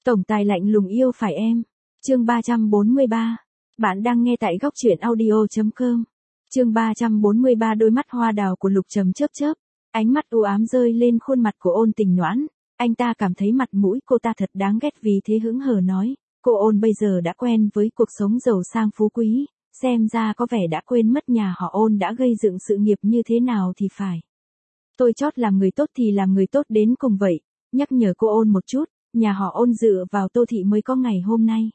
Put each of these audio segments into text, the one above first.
Tổng tài lạnh lùng yêu phải em. Chương 343. Bạn đang nghe tại góc truyện audio.com. Chương 343. Đôi mắt hoa đào của Lục Trầm chớp chớp, ánh mắt u ám rơi lên khuôn mặt của Ôn Tình Noãn. Anh ta cảm thấy mặt mũi cô ta thật đáng ghét, vì thế hững hờ nói, cô Ôn bây giờ đã quen với cuộc sống giàu sang phú quý, xem ra có vẻ đã quên mất nhà họ Ôn đã gây dựng sự nghiệp như thế nào thì phải. Tôi chót làm người tốt thì làm người tốt đến cùng vậy, nhắc nhở cô Ôn một chút, nhà họ Ôn dựa vào Tô Thị mới có ngày hôm nay.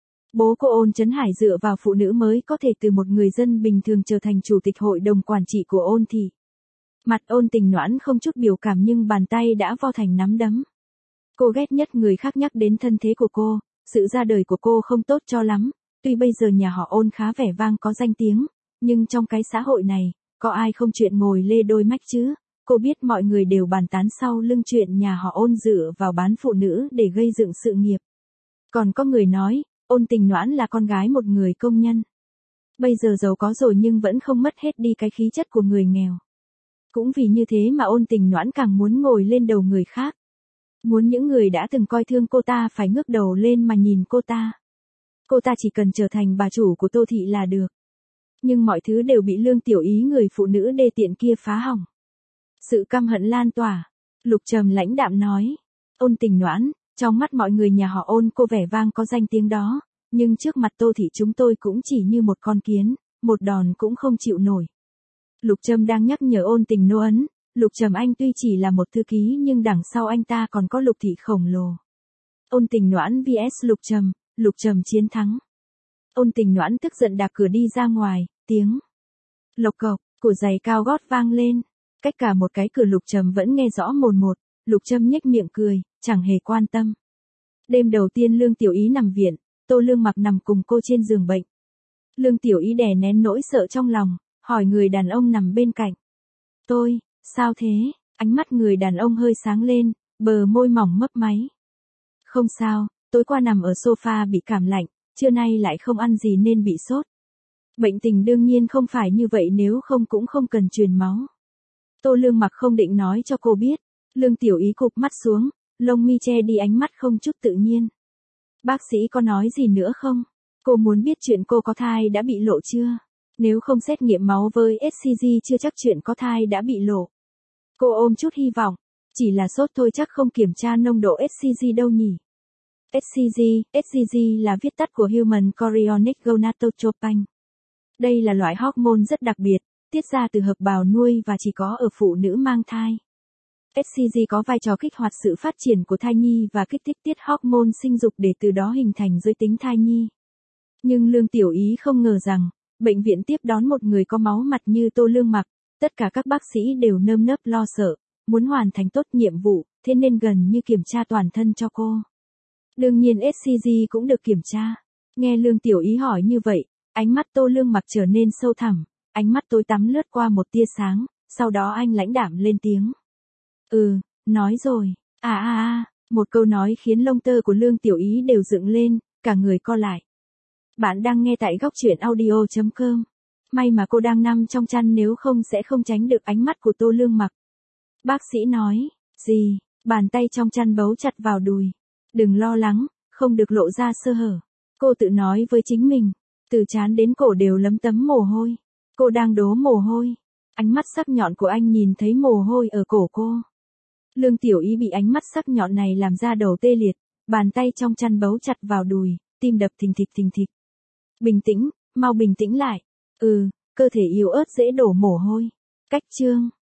Bố cô Ôn Trấn Hải dựa vào phụ nữ mới có thể từ một người dân bình thường trở thành chủ tịch hội đồng quản trị của Ôn Thị. Mặt Ôn Tình Noãn không chút biểu cảm nhưng bàn tay đã vo thành nắm đấm. Cô ghét nhất người khác nhắc đến thân thế của cô, sự ra đời của cô không tốt cho lắm, tuy bây giờ nhà họ Ôn khá vẻ vang có danh tiếng, nhưng trong cái xã hội này, có ai không chuyện ngồi lê đôi mách chứ? Cô biết mọi người đều bàn tán sau lưng chuyện nhà họ Ôn dựa vào bán phụ nữ để gây dựng sự nghiệp. Còn có người nói, Ôn Tình Noãn là con gái một người công nhân. Bây giờ giàu có rồi nhưng vẫn không mất hết đi cái khí chất của người nghèo. Cũng vì như thế mà Ôn Tình Noãn càng muốn ngồi lên đầu người khác. Muốn những người đã từng coi thương cô ta phải ngước đầu lên mà nhìn cô ta. Cô ta chỉ cần trở thành bà chủ của Tô Thị là được. Nhưng mọi thứ đều bị Lương Tiểu Ý, người phụ nữ đê tiện kia phá hỏng. Sự căm hận lan tỏa. Lục Trầm lãnh đạm nói. Ôn Tình Noãn, trong mắt mọi người nhà họ Ôn cô vẻ vang có danh tiếng đó, nhưng trước mặt Tô Thị chúng tôi cũng chỉ như một con kiến, một đòn cũng không chịu nổi. Lục Trầm đang nhắc nhở Ôn Tình Noãn, Lục Trầm anh tuy chỉ là một thư ký nhưng đằng sau anh ta còn có Lục Thị khổng lồ. Ôn Tình Noãn vs Lục Trầm chiến thắng. Ôn Tình Noãn tức giận đạp cửa đi ra ngoài, tiếng lộc cộc của giày cao gót vang lên. Cách cả một cái cửa Lục Trầm vẫn nghe rõ mồn một. Lục Trầm nhếch miệng cười, chẳng hề quan tâm. Đêm đầu tiên Lương Tiểu Ý nằm viện, Tô Lương Mặc nằm cùng cô trên giường bệnh. Lương Tiểu Ý đè nén nỗi sợ trong lòng, hỏi người đàn ông nằm bên cạnh. Tôi, sao thế? Ánh mắt người đàn ông hơi sáng lên, bờ môi mỏng mấp máy. Không sao, tối qua nằm ở sofa bị cảm lạnh, trưa nay lại không ăn gì nên bị sốt. Bệnh tình đương nhiên không phải như vậy, nếu không cũng không cần truyền máu. Tô Lương Mặc không định nói cho cô biết. Lương Tiểu Ý cụp mắt xuống, lông mi che đi ánh mắt không chút tự nhiên. Bác sĩ có nói gì nữa không? Cô muốn biết chuyện cô có thai đã bị lộ chưa? Nếu không xét nghiệm máu với SCG chưa chắc chuyện có thai đã bị lộ. Cô ôm chút hy vọng. Chỉ là sốt thôi chắc không kiểm tra nồng độ SCG đâu nhỉ? SCG là viết tắt của Human Chorionic Gonadotropin. Đây là loại hormone rất đặc biệt, tiết ra từ hợp bào nuôi và chỉ có ở phụ nữ mang thai. SCG có vai trò kích hoạt sự phát triển của thai nhi và kích thích tiết hormone sinh dục để từ đó hình thành giới tính thai nhi. Nhưng Lương Tiểu Ý không ngờ rằng, bệnh viện tiếp đón một người có máu mặt như Tô Lương Mặc, tất cả các bác sĩ đều nơm nớp lo sợ, muốn hoàn thành tốt nhiệm vụ, thế nên gần như kiểm tra toàn thân cho cô. Đương nhiên SCG cũng được kiểm tra. Nghe Lương Tiểu Ý hỏi như vậy, ánh mắt Tô Lương Mặc trở nên sâu thẳm, ánh mắt tối tăm lướt qua một tia sáng, sau đó anh lãnh đạm lên tiếng. Nói rồi. Một câu nói khiến lông tơ của Lương Tiểu Ý đều dựng lên, cả người co lại. Bạn đang nghe tại góc truyện audio.com. May mà cô đang nằm trong chăn, nếu không sẽ không tránh được ánh mắt của Tô Lương Mặc. Bác sĩ nói, gì? Bàn tay trong chăn bấu chặt vào đùi. Đừng lo lắng, không được lộ ra sơ hở. Cô tự nói với chính mình, từ trán đến cổ đều lấm tấm mồ hôi. Cô đang đổ mồ hôi. Ánh mắt sắc nhọn của anh nhìn thấy mồ hôi ở cổ cô. Lương Tiểu Ý bị ánh mắt sắc nhọn này làm ra đầu tê liệt, bàn tay trong chăn bấu chặt vào đùi, tim đập thình thịch. Bình tĩnh, mau bình tĩnh lại. Cơ thể yếu ớt dễ đổ mồ hôi. Cách chương.